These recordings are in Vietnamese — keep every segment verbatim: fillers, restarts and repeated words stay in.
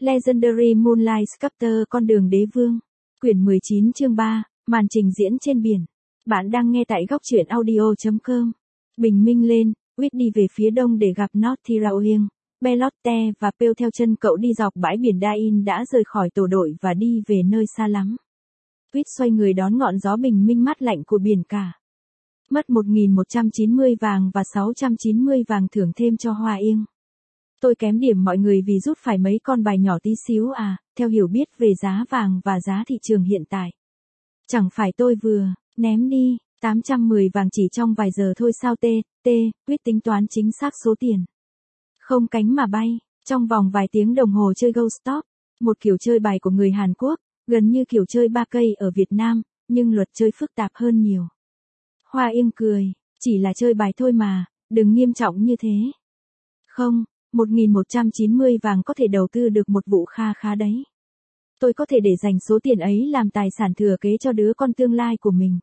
Legendary Moonlight Sculptor con đường đế vương. Quyển mười chín chương ba, màn trình diễn trên biển. Bạn đang nghe tại góc truyện audio chấm com. Bình minh lên, Wit đi về phía đông để gặp Northiraoing, Belote và Pale theo chân cậu đi dọc bãi biển Dain đã rời khỏi tổ đội và đi về nơi xa lắm. Wit xoay người đón ngọn gió bình minh mát lạnh của biển cả. Mất một nghìn một trăm chín mươi vàng và sáu trăm chín mươi vàng thưởng thêm cho Hoa Yên. Tôi kém điểm mọi người vì rút phải mấy con bài nhỏ tí xíu à, theo hiểu biết về giá vàng và giá thị trường hiện tại. Chẳng phải tôi vừa ném đi tám trăm mười vàng chỉ trong vài giờ thôi sao tê, tê, quyết tính toán chính xác số tiền. Không cánh mà bay, trong vòng vài tiếng đồng hồ chơi Go Stop, một kiểu chơi bài của người Hàn Quốc, gần như kiểu chơi ba cây ở Việt Nam, nhưng luật chơi phức tạp hơn nhiều. Hoa Yên cười, chỉ là chơi bài thôi mà, đừng nghiêm trọng như thế. Không, một nghìn một trăm chín mươi vàng có thể đầu tư được một vụ kha khá đấy. Tôi có thể để dành số tiền ấy làm tài sản thừa kế cho đứa con tương lai của mình.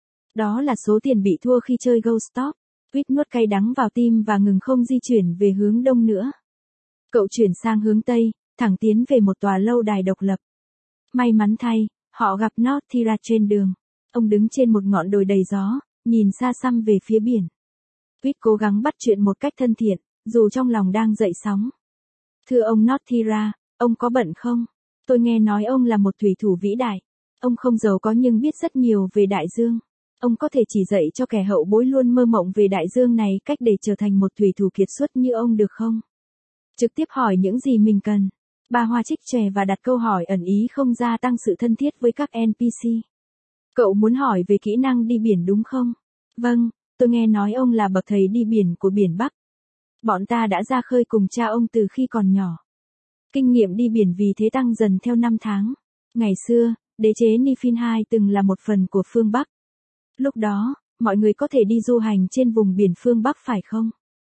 Đó là số tiền bị thua khi chơi Go Stop. Quýt nuốt cay đắng vào tim và ngừng không di chuyển về hướng đông nữa. Cậu chuyển sang hướng tây, thẳng tiến về một tòa lâu đài độc lập. May mắn thay, họ gặp Northira trên đường. Ông đứng trên một ngọn đồi đầy gió, nhìn xa xăm về phía biển. Quýt cố gắng bắt chuyện một cách thân thiện, dù trong lòng đang dậy sóng. Thưa ông Northira, ông có bận không? Tôi nghe nói ông là một thủy thủ vĩ đại. Ông không giàu có nhưng biết rất nhiều về đại dương. Ông có thể chỉ dạy cho kẻ hậu bối luôn mơ mộng về đại dương này cách để trở thành một thủy thủ kiệt xuất như ông được không? Trực tiếp hỏi những gì mình cần. Bà Hoa trích chè và đặt câu hỏi ẩn ý không gia tăng sự thân thiết với các en pê xê. Cậu muốn hỏi về kỹ năng đi biển đúng không? Vâng, tôi nghe nói ông là bậc thầy đi biển của biển Bắc. Bọn ta đã ra khơi cùng cha ông từ khi còn nhỏ. Kinh nghiệm đi biển vì thế tăng dần theo năm tháng. Ngày xưa, đế chế Nifin hai từng là một phần của phương Bắc. Lúc đó, mọi người có thể đi du hành trên vùng biển phương Bắc phải không?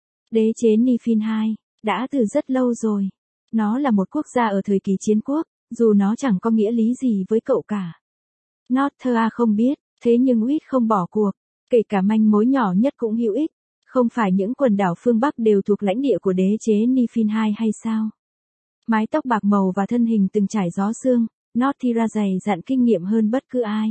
Đế chế Nifin hai, đã từ rất lâu rồi. Nó là một quốc gia ở thời kỳ chiến quốc, dù nó chẳng có nghĩa lý gì với cậu cả. Northira không biết, thế nhưng Wit không bỏ cuộc, kể cả manh mối nhỏ nhất cũng hữu ích. Không phải những quần đảo phương Bắc đều thuộc lãnh địa của đế chế Nifin hai hay sao? Mái tóc bạc màu và thân hình từng trải gió sương, Northira dày dặn kinh nghiệm hơn bất cứ ai.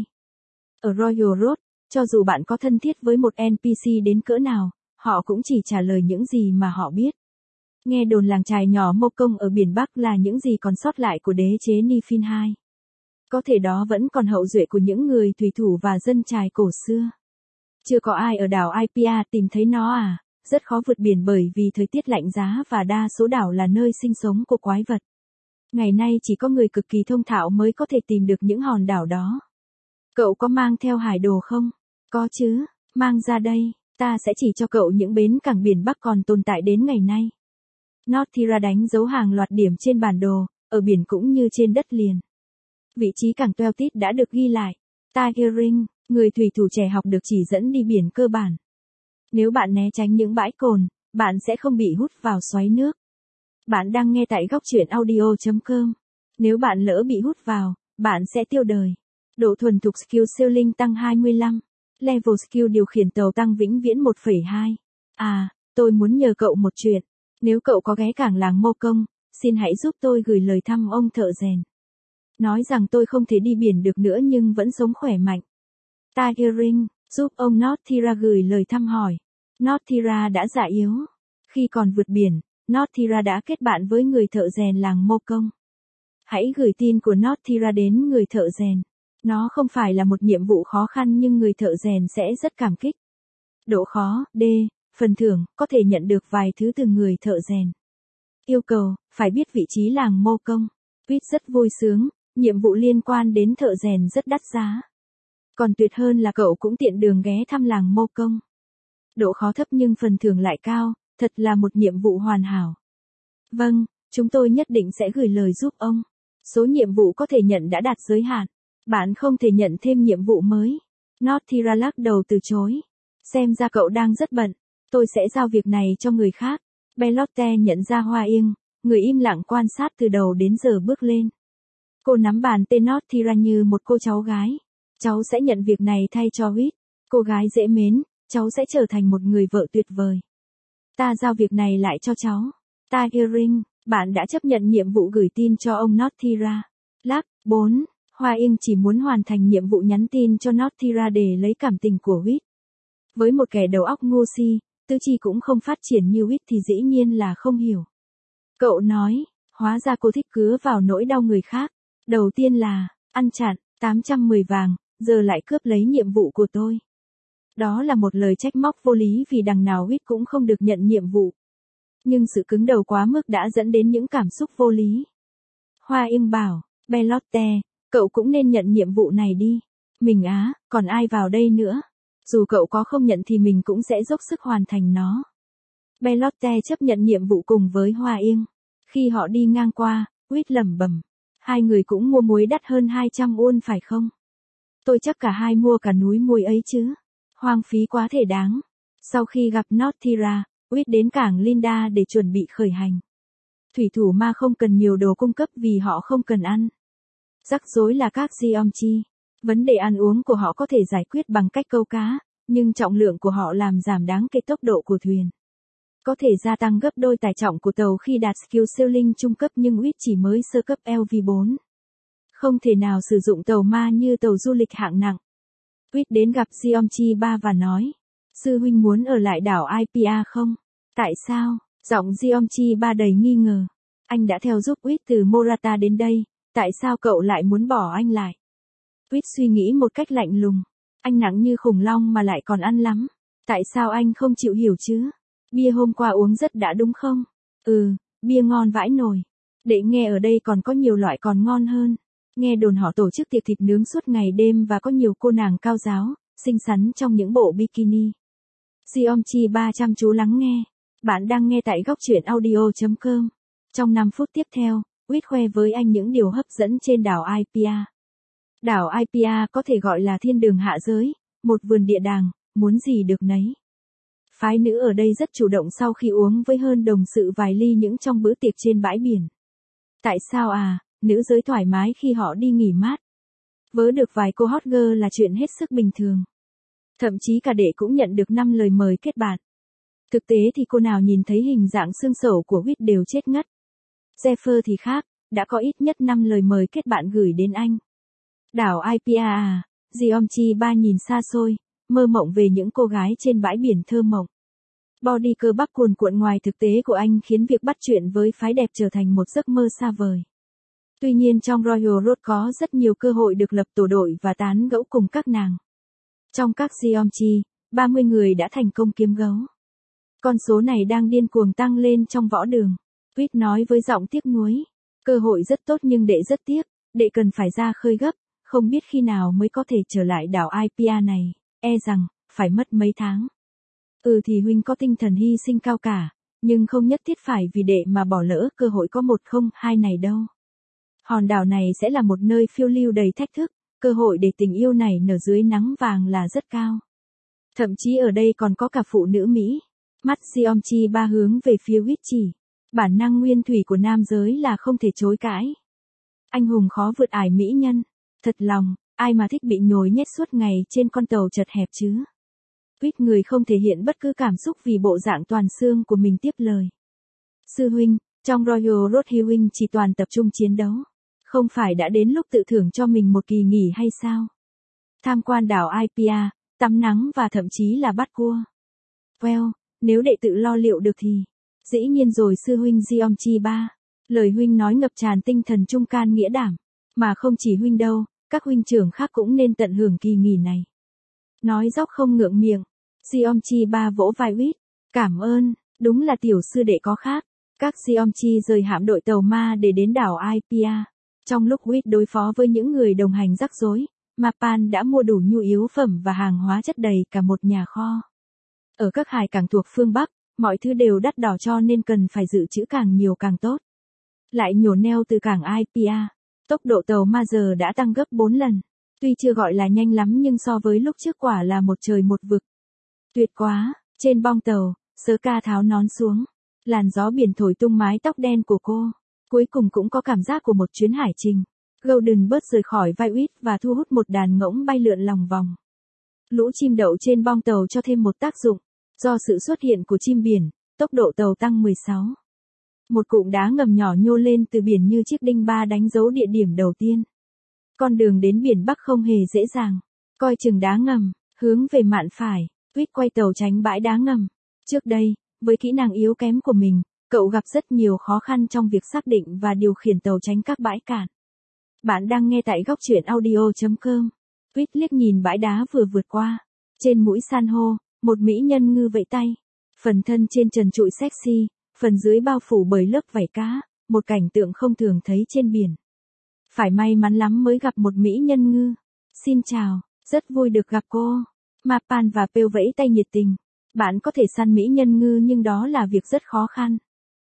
Ở Royal Road, cho dù bạn có thân thiết với một en pê xê đến cỡ nào, họ cũng chỉ trả lời những gì mà họ biết. Nghe đồn làng chài nhỏ Mô Công ở biển Bắc là những gì còn sót lại của đế chế Nifin hai. Có thể đó vẫn còn hậu duệ của những người thủy thủ và dân chài cổ xưa. Chưa có ai ở đảo Aipia tìm thấy nó à, rất khó vượt biển bởi vì thời tiết lạnh giá và đa số đảo là nơi sinh sống của quái vật. Ngày nay chỉ có người cực kỳ thông thạo mới có thể tìm được những hòn đảo đó. Cậu có mang theo hải đồ không? Có chứ, mang ra đây, ta sẽ chỉ cho cậu những bến cảng biển Bắc còn tồn tại đến ngày nay. Northira đánh dấu hàng loạt điểm trên bản đồ, ở biển cũng như trên đất liền. Vị trí cảng Tweltit đã được ghi lại. Tiger Ring, người thủy thủ trẻ học được chỉ dẫn đi biển cơ bản. Nếu bạn né tránh những bãi cồn, bạn sẽ không bị hút vào xoáy nước. Bạn đang nghe tại góc truyện audio chấm com. Nếu bạn lỡ bị hút vào, bạn sẽ tiêu đời. Độ thuần thục skill sailing tăng hai mươi lăm. Level skill điều khiển tàu tăng vĩnh viễn một phẩy hai. À, tôi muốn nhờ cậu một chuyện. Nếu cậu có ghé cảng làng Mô Công, xin hãy giúp tôi gửi lời thăm ông thợ rèn. Nói rằng tôi không thể đi biển được nữa nhưng vẫn sống khỏe mạnh. Tiger Ring, giúp ông Northira gửi lời thăm hỏi. Northira đã già yếu. Khi còn vượt biển, Northira đã kết bạn với người thợ rèn làng Mô Công. Hãy gửi tin của Northira đến người thợ rèn. Nó không phải là một nhiệm vụ khó khăn nhưng người thợ rèn sẽ rất cảm kích. Độ khó, D, phần thưởng, có thể nhận được vài thứ từ người thợ rèn. Yêu cầu, phải biết vị trí làng Mô Công. Quýt rất vui sướng, nhiệm vụ liên quan đến thợ rèn rất đắt giá. Còn tuyệt hơn là cậu cũng tiện đường ghé thăm làng Mô Công. Độ khó thấp nhưng phần thưởng lại cao, thật là một nhiệm vụ hoàn hảo. Vâng, chúng tôi nhất định sẽ gửi lời giúp ông. Số nhiệm vụ có thể nhận đã đạt giới hạn. Bạn không thể nhận thêm nhiệm vụ mới. Northira lắc đầu từ chối. Xem ra cậu đang rất bận. Tôi sẽ giao việc này cho người khác. Belote nhận ra Hoa Yên, người im lặng quan sát từ đầu đến giờ bước lên. Cô nắm bàn tên Northira như một cô cháu gái. Cháu sẽ nhận việc này thay cho Wit. Cô gái dễ mến, cháu sẽ trở thành một người vợ tuyệt vời. Ta giao việc này lại cho cháu. Tiger Ring, Bạn đã chấp nhận nhiệm vụ gửi tin cho ông Northira. Lắc, bốn. Hoa Yên chỉ muốn hoàn thành nhiệm vụ nhắn tin cho Northira để lấy cảm tình của Whit. Với một kẻ đầu óc ngu si, tư chi cũng không phát triển như Whit thì dĩ nhiên là không hiểu. Cậu nói, hóa ra cô thích cứa vào nỗi đau người khác. Đầu tiên là, ăn chặn, tám trăm mười vàng, giờ lại cướp lấy nhiệm vụ của tôi. Đó là một lời trách móc vô lý vì đằng nào Whit cũng không được nhận nhiệm vụ. Nhưng sự cứng đầu quá mức đã dẫn đến những cảm xúc vô lý. Hoa Yên bảo, Belote, cậu cũng nên nhận nhiệm vụ này đi. Mình á, còn ai vào đây nữa? Dù cậu có không nhận thì mình cũng sẽ dốc sức hoàn thành nó. Belote chấp nhận nhiệm vụ cùng với Hoa Yên. Khi họ đi ngang qua, Whit lẩm bẩm. Hai người cũng mua muối đắt hơn hai trăm won phải không? Tôi chắc cả hai mua cả núi muối ấy chứ. Hoang phí quá thể đáng. Sau khi gặp Northira, Whit đến cảng Linda để chuẩn bị khởi hành. Thủy thủ ma không cần nhiều đồ cung cấp vì họ không cần ăn. Rắc rối là các Geomchi. Vấn đề ăn uống của họ có thể giải quyết bằng cách câu cá, nhưng trọng lượng của họ làm giảm đáng kể tốc độ của thuyền. Có thể gia tăng gấp đôi tải trọng của tàu khi đạt skill sailing trung cấp nhưng Whit chỉ mới sơ cấp L V bốn. Không thể nào sử dụng tàu ma như tàu du lịch hạng nặng. Whit đến gặp Geomchi ba và nói, sư huynh muốn ở lại đảo Ipia không? Tại sao? Giọng Geomchi ba đầy nghi ngờ. Anh đã theo giúp Whit từ Morata đến đây, tại sao cậu lại muốn bỏ anh lại? Whit suy nghĩ một cách lạnh lùng. Anh nặng như khủng long mà lại còn ăn lắm. Tại sao anh không chịu hiểu chứ? Bia hôm qua uống rất đã đúng không? Ừ, bia ngon vãi nồi. Để nghe ở đây còn có nhiều loại còn ngon hơn. Nghe đồn họ tổ chức tiệc thịt nướng suốt ngày đêm và có nhiều cô nàng cao giáo, xinh xắn trong những bộ bikini. Geomchi ba chăm chú lắng nghe. Bạn đang nghe tại góc truyện audio chấm com. Trong năm phút tiếp theo, Whit khoe với anh những điều hấp dẫn trên đảo Ipia. Đảo Ipia có thể gọi là thiên đường hạ giới, một vườn địa đàng, muốn gì được nấy. Phái nữ ở đây rất chủ động sau khi uống với hơn đồng sự vài ly những trong bữa tiệc trên bãi biển. Tại sao à, nữ giới thoải mái khi họ đi nghỉ mát. Vớ được vài cô hot girl là chuyện hết sức bình thường. Thậm chí cả đệ cũng nhận được năm lời mời kết bạn. Thực tế thì cô nào nhìn thấy hình dạng xương sẩu của Whit đều chết ngất. Zephyr thì khác, đã có ít nhất năm lời mời kết bạn gửi đến anh. Đảo Ipia à, Geomchi ba nhìn xa xôi, mơ mộng về những cô gái trên bãi biển thơ mộng. Body cơ bắp cuồn cuộn ngoài thực tế của anh khiến việc bắt chuyện với phái đẹp trở thành một giấc mơ xa vời. Tuy nhiên trong Royal Road có rất nhiều cơ hội được lập tổ đội và tán gẫu cùng các nàng. Trong các Geomchi, ba mươi người đã thành công kiếm gấu. Con số này đang điên cuồng tăng lên trong võ đường. Whit nói với giọng tiếc nuối. Cơ hội rất tốt nhưng đệ rất tiếc, đệ cần phải ra khơi gấp, không biết khi nào mới có thể trở lại đảo Ipia này, e rằng, phải mất mấy tháng. Ừ thì huynh có tinh thần hy sinh cao cả, nhưng không nhất thiết phải vì đệ mà bỏ lỡ cơ hội có một không hai này đâu. Hòn đảo này sẽ là một nơi phiêu lưu đầy thách thức, cơ hội để tình yêu này nở dưới nắng vàng là rất cao. Thậm chí ở đây còn có cả phụ nữ Mỹ. Mắt Geomchi ba hướng về phía Whit chỉ. Bản năng nguyên thủy của nam giới là không thể chối cãi. Anh hùng khó vượt ải mỹ nhân. Thật lòng, ai mà thích bị nhồi nhét suốt ngày trên con tàu chật hẹp chứ. Whit người không thể hiện bất cứ cảm xúc vì bộ dạng toàn xương của mình tiếp lời. Sư huynh, trong Royal Road Hill huynh chỉ toàn tập trung chiến đấu. Không phải đã đến lúc tự thưởng cho mình một kỳ nghỉ hay sao? Tham quan đảo Ipia, tắm nắng và thậm chí là bắt cua. Well, nếu đệ tự lo liệu được thì... Dĩ nhiên rồi sư huynh Geomchi ba. Lời huynh nói ngập tràn tinh thần trung can nghĩa đảm. Mà không chỉ huynh đâu, các huynh trưởng khác cũng nên tận hưởng kỳ nghỉ này. Nói dóc không ngượng miệng. Geomchi ba vỗ vai Whit. Cảm ơn, đúng là tiểu sư đệ có khác. Các Geomchi rời hạm đội tàu ma để đến đảo Ipia. Trong lúc Whit đối phó với những người đồng hành rắc rối, Mapan đã mua đủ nhu yếu phẩm và hàng hóa chất đầy cả một nhà kho. Ở các hải cảng thuộc phương Bắc, mọi thứ đều đắt đỏ cho nên cần phải dự trữ càng nhiều càng tốt. Lại nhổ neo từ cảng Ipia, tốc độ tàu ma giờ đã tăng gấp bốn lần. Tuy chưa gọi là nhanh lắm nhưng so với lúc trước quả là một trời một vực. Tuyệt quá, trên bong tàu, Sơ Ca tháo nón xuống. Làn gió biển thổi tung mái tóc đen của cô. Cuối cùng cũng có cảm giác của một chuyến hải trình. Golden Bird rời khỏi vai Whit và thu hút một đàn ngỗng bay lượn lòng vòng. Lũ chim đậu trên bong tàu cho thêm một tác dụng. Do sự xuất hiện của chim biển, tốc độ tàu tăng mười sáu Một cụm đá ngầm nhỏ nhô lên từ biển như chiếc đinh ba đánh dấu địa điểm đầu tiên. Con đường đến biển Bắc không hề dễ dàng. Coi chừng đá ngầm, hướng về mạn phải, Tuyết quay tàu tránh bãi đá ngầm. Trước đây, với kỹ năng yếu kém của mình, cậu gặp rất nhiều khó khăn trong việc xác định và điều khiển tàu tránh các bãi cạn. Bạn đang nghe tại góc truyện audio chấm com. Tuyết liếc nhìn bãi đá vừa vượt qua. Trên mũi san hô, một mỹ nhân ngư vẫy tay. Phần thân trên trần trụi sexy, phần dưới bao phủ bởi lớp vảy cá, một cảnh tượng không thường thấy trên biển. Phải may mắn lắm mới gặp một mỹ nhân ngư. Xin chào, rất vui được gặp cô. Mapan và Pale vẫy tay nhiệt tình. Bạn có thể săn mỹ nhân ngư nhưng đó là việc rất khó khăn.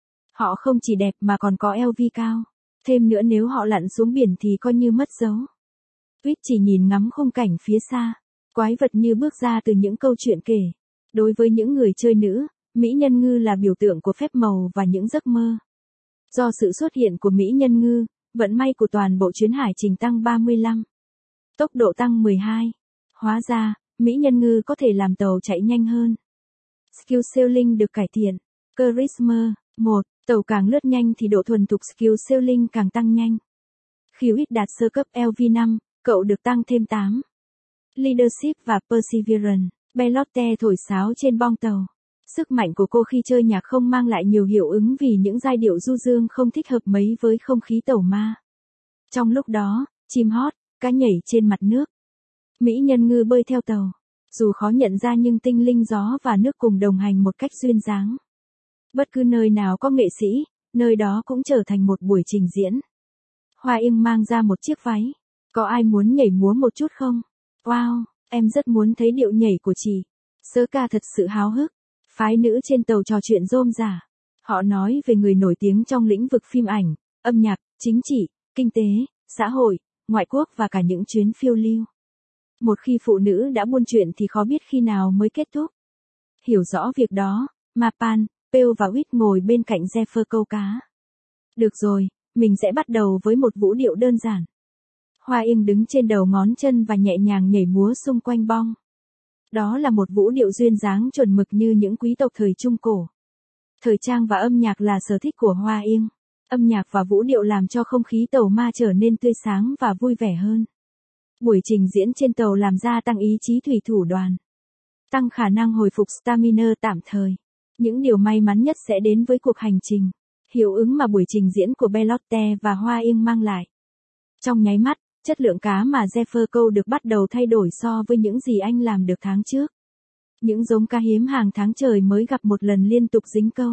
Họ không chỉ đẹp mà còn có eo vi cao. Thêm nữa nếu họ lặn xuống biển thì coi như mất dấu. Tuyết chỉ nhìn ngắm khung cảnh phía xa. Quái vật như bước ra từ những câu chuyện kể. Đối với những người chơi nữ, mỹ nhân ngư là biểu tượng của phép màu và những giấc mơ. Do sự xuất hiện của mỹ nhân ngư, vận may của toàn bộ chuyến hải trình tăng ba mươi lăm. Tốc độ tăng mười hai. Hóa ra, mỹ nhân ngư có thể làm tàu chạy nhanh hơn. Skill sailing được cải thiện. Charisma, một. Tàu càng lướt nhanh thì độ thuần thục skill sailing càng tăng nhanh. Khi Huyết đạt sơ cấp L V năm, cậu được tăng thêm tám. Leadership và Perseverance. Belote thổi sáo trên bong tàu. Sức mạnh của cô khi chơi nhạc không mang lại nhiều hiệu ứng vì những giai điệu du dương không thích hợp mấy với không khí tàu ma. Trong lúc đó, chim hót, cá nhảy trên mặt nước. Mỹ nhân ngư bơi theo tàu. Dù khó nhận ra nhưng tinh linh gió và nước cùng đồng hành một cách duyên dáng. Bất cứ nơi nào có nghệ sĩ, nơi đó cũng trở thành một buổi trình diễn. Hoa Ưng mang ra một chiếc váy. Có ai muốn nhảy múa một chút không? Wow, em rất muốn thấy điệu nhảy của chị. Sơ ca thật sự háo hức. Phái nữ trên tàu trò chuyện rôm rả. Họ nói về người nổi tiếng trong lĩnh vực phim ảnh, âm nhạc, chính trị, kinh tế, xã hội, ngoại quốc và cả những chuyến phiêu lưu. Một khi phụ nữ đã buôn chuyện thì khó biết khi nào mới kết thúc. Hiểu rõ việc đó, Mapan, Pale và Huyết ngồi bên cạnh Zephyr câu cá. Được rồi, mình sẽ bắt đầu với một vũ điệu đơn giản. Hoa Ưng đứng trên đầu ngón chân và nhẹ nhàng nhảy múa xung quanh bong. Đó là một vũ điệu duyên dáng chuẩn mực như những quý tộc thời Trung Cổ. Thời trang và âm nhạc là sở thích của Hoa Ưng. Âm nhạc và vũ điệu làm cho không khí tàu ma trở nên tươi sáng và vui vẻ hơn. Buổi trình diễn trên tàu làm gia tăng ý chí thủy thủ đoàn. Tăng khả năng hồi phục stamina tạm thời. Những điều may mắn nhất sẽ đến với cuộc hành trình. Hiệu ứng mà buổi trình diễn của Belote và Hoa Ưng mang lại. Trong nháy mắt, chất lượng cá mà Zephyr câu được bắt đầu thay đổi so với những gì anh làm được tháng trước. Những giống cá hiếm hàng tháng trời mới gặp một lần liên tục dính câu.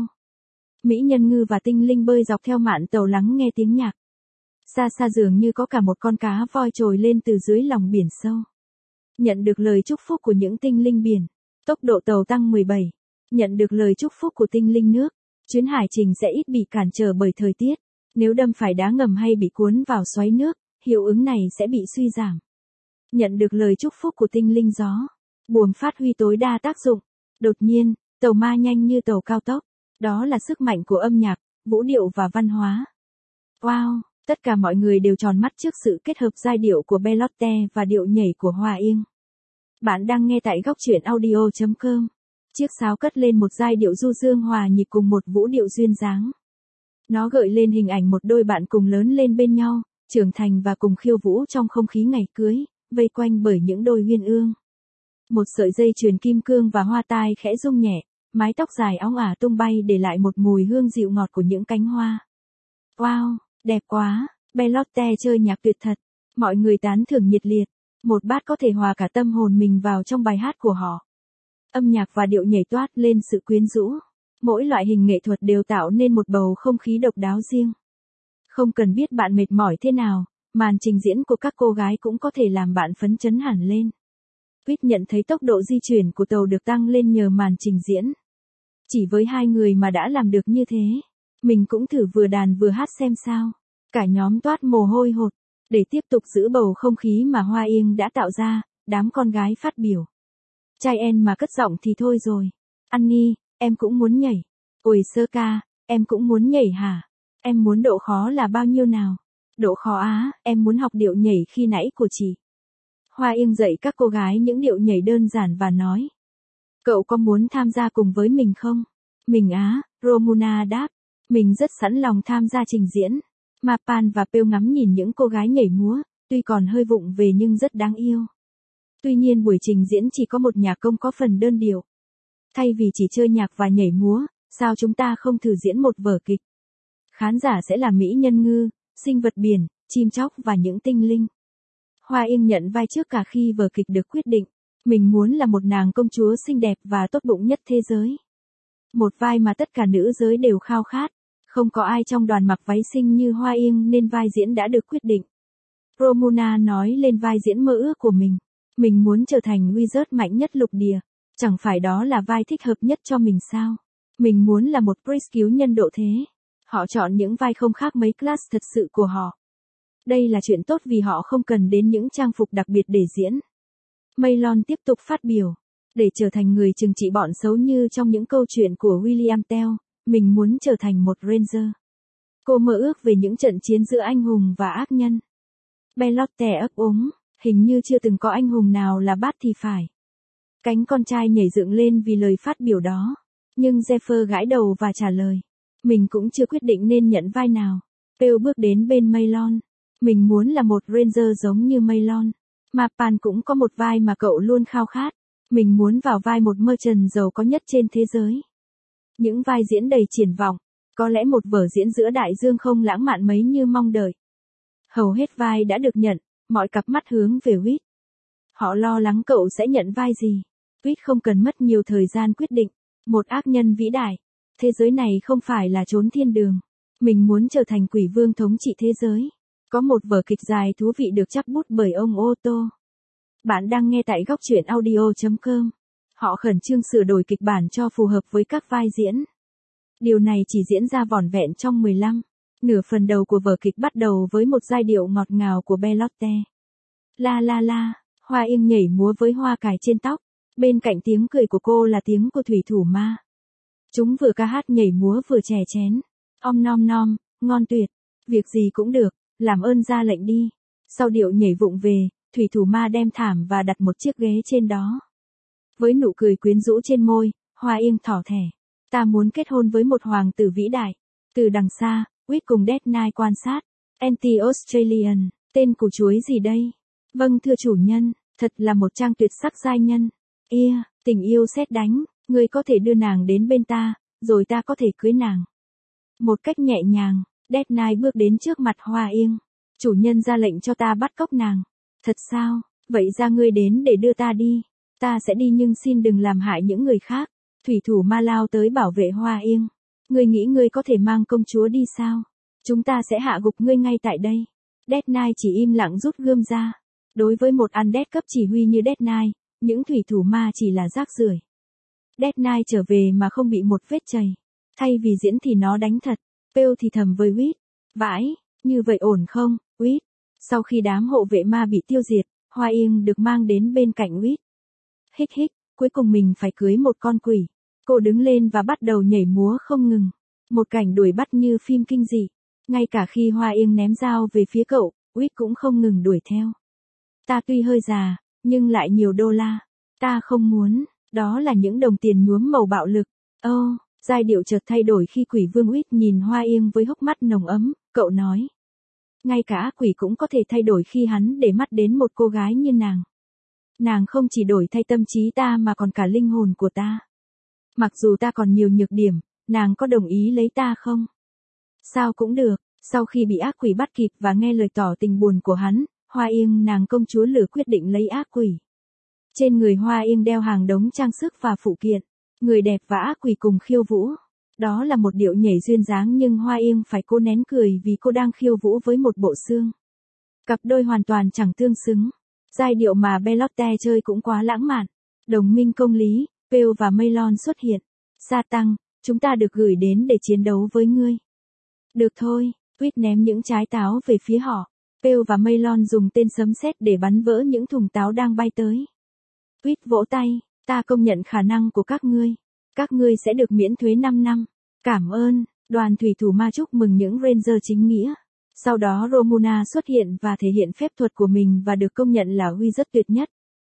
Mỹ nhân ngư và tinh linh bơi dọc theo mạn tàu lắng nghe tiếng nhạc. Xa xa dường như có cả một con cá voi trồi lên từ dưới lòng biển sâu. Nhận được lời chúc phúc của những tinh linh biển. Tốc độ tàu tăng mười bảy. Nhận được lời chúc phúc của tinh linh nước. Chuyến hải trình sẽ ít bị cản trở bởi thời tiết. Nếu đâm phải đá ngầm hay bị cuốn vào xoáy nước, hiệu ứng này sẽ bị suy giảm. Nhận được lời chúc phúc của tinh linh gió. Buồm phát huy tối đa tác dụng. Đột nhiên, tàu ma nhanh như tàu cao tốc. Đó là sức mạnh của âm nhạc, vũ điệu và văn hóa. Wow, tất cả mọi người đều tròn mắt trước sự kết hợp giai điệu của Belote và điệu nhảy của Hoa Ưng. Bạn đang nghe tại góc truyện audio chấm com. Chiếc sáo cất lên một giai điệu du dương hòa nhịp cùng một vũ điệu duyên dáng. Nó gợi lên hình ảnh một đôi bạn cùng lớn lên bên nhau, trưởng thành và cùng khiêu vũ trong không khí ngày cưới, vây quanh bởi những đôi uyên ương. Một sợi dây chuyền kim cương và hoa tai khẽ rung nhẹ, mái tóc dài óng ả tung bay để lại một mùi hương dịu ngọt của những cánh hoa. Wow, đẹp quá, Belote chơi nhạc tuyệt thật. Mọi người tán thưởng nhiệt liệt. Một bát có thể hòa cả tâm hồn mình vào trong bài hát của họ. Âm nhạc và điệu nhảy toát lên sự quyến rũ. Mỗi loại hình nghệ thuật đều tạo nên một bầu không khí độc đáo riêng. Không cần biết bạn mệt mỏi thế nào, màn trình diễn của các cô gái cũng có thể làm bạn phấn chấn hẳn lên. Tuyết nhận thấy tốc độ di chuyển của tàu được tăng lên nhờ màn trình diễn. Chỉ với hai người mà đã làm được như thế. Mình cũng thử vừa đàn vừa hát xem sao. Cả nhóm toát mồ hôi hột. Để tiếp tục giữ bầu không khí mà Hoa Ưng đã tạo ra, đám con gái phát biểu. Trai en mà cất giọng thì thôi rồi. Annie, em cũng muốn nhảy. Ôi Sơ ca, em cũng muốn nhảy hả? Em muốn độ khó là bao nhiêu nào? Độ khó á, em muốn học điệu nhảy khi nãy của chị. Hoa Ưng dạy các cô gái những điệu nhảy đơn giản và nói. Cậu có muốn tham gia cùng với mình không? Mình á, Romuna đáp. Mình rất sẵn lòng tham gia trình diễn. Mapan và Pearl ngắm nhìn những cô gái nhảy múa, tuy còn hơi vụng về nhưng rất đáng yêu. Tuy nhiên buổi trình diễn chỉ có một nhạc công có phần đơn điệu. Thay vì chỉ chơi nhạc và nhảy múa, sao chúng ta không thử diễn một vở kịch? Khán giả sẽ là mỹ nhân ngư, sinh vật biển, chim chóc và những tinh linh. Hoa Yên nhận vai trước cả khi vở kịch được quyết định. Mình muốn là một nàng công chúa xinh đẹp và tốt bụng nhất thế giới. Một vai mà tất cả nữ giới đều khao khát. Không có ai trong đoàn mặc váy xinh như Hoa Yên nên vai diễn đã được quyết định. Romuna nói lên vai diễn mơ ước của mình. Mình muốn trở thành wizard mạnh nhất lục địa. Chẳng phải đó là vai thích hợp nhất cho mình sao? Mình muốn là một priest cứu nhân độ thế. Họ chọn những vai không khác mấy class thật sự của họ. Đây là chuyện tốt vì họ không cần đến những trang phục đặc biệt để diễn. Maylon tiếp tục phát biểu. Để trở thành người trừng trị bọn xấu như trong những câu chuyện của William Tell, mình muốn trở thành một ranger. Cô mơ ước về những trận chiến giữa anh hùng và ác nhân. Belote ấp úng, hình như chưa từng có anh hùng nào là bad thì phải. Cánh con trai nhảy dựng lên vì lời phát biểu đó. Nhưng Zephyr gãi đầu và trả lời. Mình cũng chưa quyết định nên nhận vai nào. Pearl bước đến bên Maylon. Mình muốn là một ranger giống như Maylon. Mapan cũng có một vai mà cậu luôn khao khát. Mình muốn vào vai một merchant giàu có nhất trên thế giới. Những vai diễn đầy triển vọng. Có lẽ một vở diễn giữa đại dương không lãng mạn mấy như mong đợi. Hầu hết vai đã được nhận, mọi cặp mắt hướng về Whit. Họ lo lắng cậu sẽ nhận vai gì. Whit không cần mất nhiều thời gian quyết định. Một ác nhân vĩ đại. Thế giới này không phải là chốn thiên đường. Mình muốn trở thành quỷ vương thống trị thế giới. Có một vở kịch dài thú vị được chắp bút bởi ông Otto. Bạn đang nghe tại góc truyện audio chấm com. Họ khẩn trương sửa đổi kịch bản cho phù hợp với các vai diễn. Điều này chỉ diễn ra vỏn vẹn trong mười lăm. Nửa phần đầu của vở kịch bắt đầu với một giai điệu ngọt ngào của Belote. La la la, Hoa Yên nhảy múa với hoa cài trên tóc. Bên cạnh tiếng cười của cô là tiếng của thủy thủ ma. Chúng vừa ca hát nhảy múa vừa chè chén. Om nom nom, ngon tuyệt. Việc gì cũng được, làm ơn ra lệnh đi. Sau điệu nhảy vụng về, thủy thủ ma đem thảm và đặt một chiếc ghế trên đó. Với nụ cười quyến rũ trên môi, Hoa Yên thỏ thẻ. Ta muốn kết hôn với một hoàng tử vĩ đại. Từ đằng xa, Whit cùng Dead Knight quan sát. Anti-Australian, tên củ chuối gì đây? Vâng thưa chủ nhân, thật là một trang tuyệt sắc giai nhân. Ia, tình yêu sét đánh, ngươi có thể đưa nàng đến bên ta, rồi ta có thể cưới nàng. Một cách nhẹ nhàng, Dead Knight bước đến trước mặt Hoa Yên. Chủ nhân ra lệnh cho ta bắt cóc nàng. Thật sao, vậy ra ngươi đến để đưa ta đi. Ta sẽ đi nhưng xin đừng làm hại những người khác. Thủy thủ ma lao tới bảo vệ Hoa Yên. Ngươi nghĩ ngươi có thể mang công chúa đi sao? Chúng ta sẽ hạ gục ngươi ngay tại đây. Dead Knight chỉ im lặng rút gươm ra. Đối với một undead cấp chỉ huy như Dead Knight, những thủy thủ ma chỉ là rác rưởi. Dead Knight trở về mà không bị một vết chày. Thay vì diễn thì nó đánh thật. Pearl thì thầm với Whit. Vãi, như vậy ổn không, Whit? Sau khi đám hộ vệ ma bị tiêu diệt, Hoa Yên được mang đến bên cạnh Whit. Hích hích, cuối cùng mình phải cưới một con quỷ. Cô đứng lên và bắt đầu nhảy múa không ngừng. Một cảnh đuổi bắt như phim kinh dị. Ngay cả khi Hoa Yên ném dao về phía cậu, Whit cũng không ngừng đuổi theo. Ta tuy hơi già, nhưng lại nhiều đô la. Ta không muốn, đó là những đồng tiền nhuốm màu bạo lực. Ô, oh, giai điệu chợt thay đổi khi quỷ vương Whit nhìn Hoa Yên với hốc mắt nồng ấm, cậu nói. Ngay cả ác quỷ cũng có thể thay đổi khi hắn để mắt đến một cô gái như nàng. Nàng không chỉ đổi thay tâm trí ta mà còn cả linh hồn của ta. Mặc dù ta còn nhiều nhược điểm, nàng có đồng ý lấy ta không? Sao cũng được, sau khi bị ác quỷ bắt kịp và nghe lời tỏ tình buồn của hắn, Hoa Yên nàng công chúa lửa quyết định lấy ác quỷ. Trên người Hoa Yên đeo hàng đống trang sức và phụ kiện, người đẹp và ác quỷ cùng khiêu vũ. Đó là một điệu nhảy duyên dáng nhưng Hoa Yên phải cố nén cười vì cô đang khiêu vũ với một bộ xương. Cặp đôi hoàn toàn chẳng tương xứng. Giai điệu mà Belote chơi cũng quá lãng mạn. Đồng minh công lý, Pearl và Maylon xuất hiện. Sa tăng, chúng ta được gửi đến để chiến đấu với ngươi. Được thôi, Whit ném những trái táo về phía họ. Pearl và Maylon dùng tên sấm sét để bắn vỡ những thùng táo đang bay tới. Whit vỗ tay, ta công nhận khả năng của các ngươi. Các ngươi sẽ được miễn thuế năm năm. Cảm ơn, đoàn thủy thủ ma chúc mừng những ranger chính nghĩa. Sau đó Romuna xuất hiện và thể hiện phép thuật của mình và được công nhận là huy rất tuyệt nhất.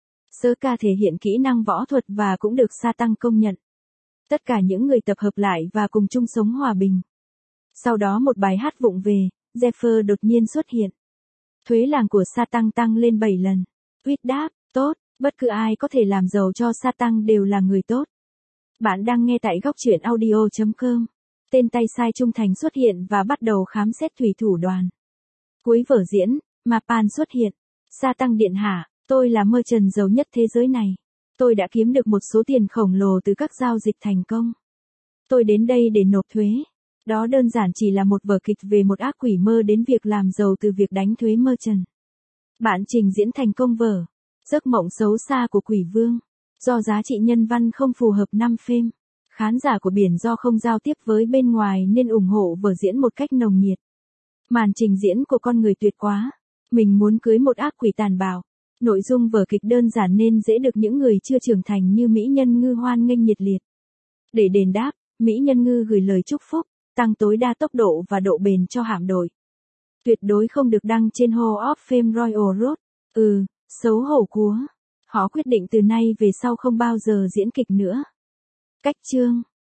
Sơ ca thể hiện kỹ năng võ thuật và cũng được sa tăng công nhận. Tất cả những người tập hợp lại và cùng chung sống hòa bình. Sau đó một bài hát vụng về, Zephyr đột nhiên xuất hiện. Thuế làng của sa tăng tăng lên bảy lần. Tweet đáp, tốt, bất cứ ai có thể làm giàu cho sa tăng đều là người tốt. Bạn đang nghe tại góc truyện audio chấm com. Tên tay sai trung thành xuất hiện và bắt đầu khám xét thủy thủ đoàn. Cuối vở diễn, Mapan xuất hiện. Sa tăng điện hạ, tôi là merchant giàu nhất thế giới này. Tôi đã kiếm được một số tiền khổng lồ từ các giao dịch thành công. Tôi đến đây để nộp thuế. Đó đơn giản chỉ là một vở kịch về một ác quỷ mơ đến việc làm giàu từ việc đánh thuế merchant. Bạn trình diễn thành công vở Giấc mộng xấu xa của quỷ vương. Do giá trị nhân văn không phù hợp năm phim. Khán giả của biển do không giao tiếp với bên ngoài nên ủng hộ vở diễn một cách nồng nhiệt. Màn trình diễn của con người tuyệt quá. Mình muốn cưới một ác quỷ tàn bạo. Nội dung vở kịch đơn giản nên dễ được những người chưa trưởng thành như Mỹ Nhân Ngư hoan nghênh nhiệt liệt. Để đền đáp, Mỹ Nhân Ngư gửi lời chúc phúc, tăng tối đa tốc độ và độ bền cho hạm đội. Tuyệt đối không được đăng trên Hall of Fame Royal Road. Ừ, xấu hổ quá. Họ quyết định từ nay về sau không bao giờ diễn kịch nữa. Cách chương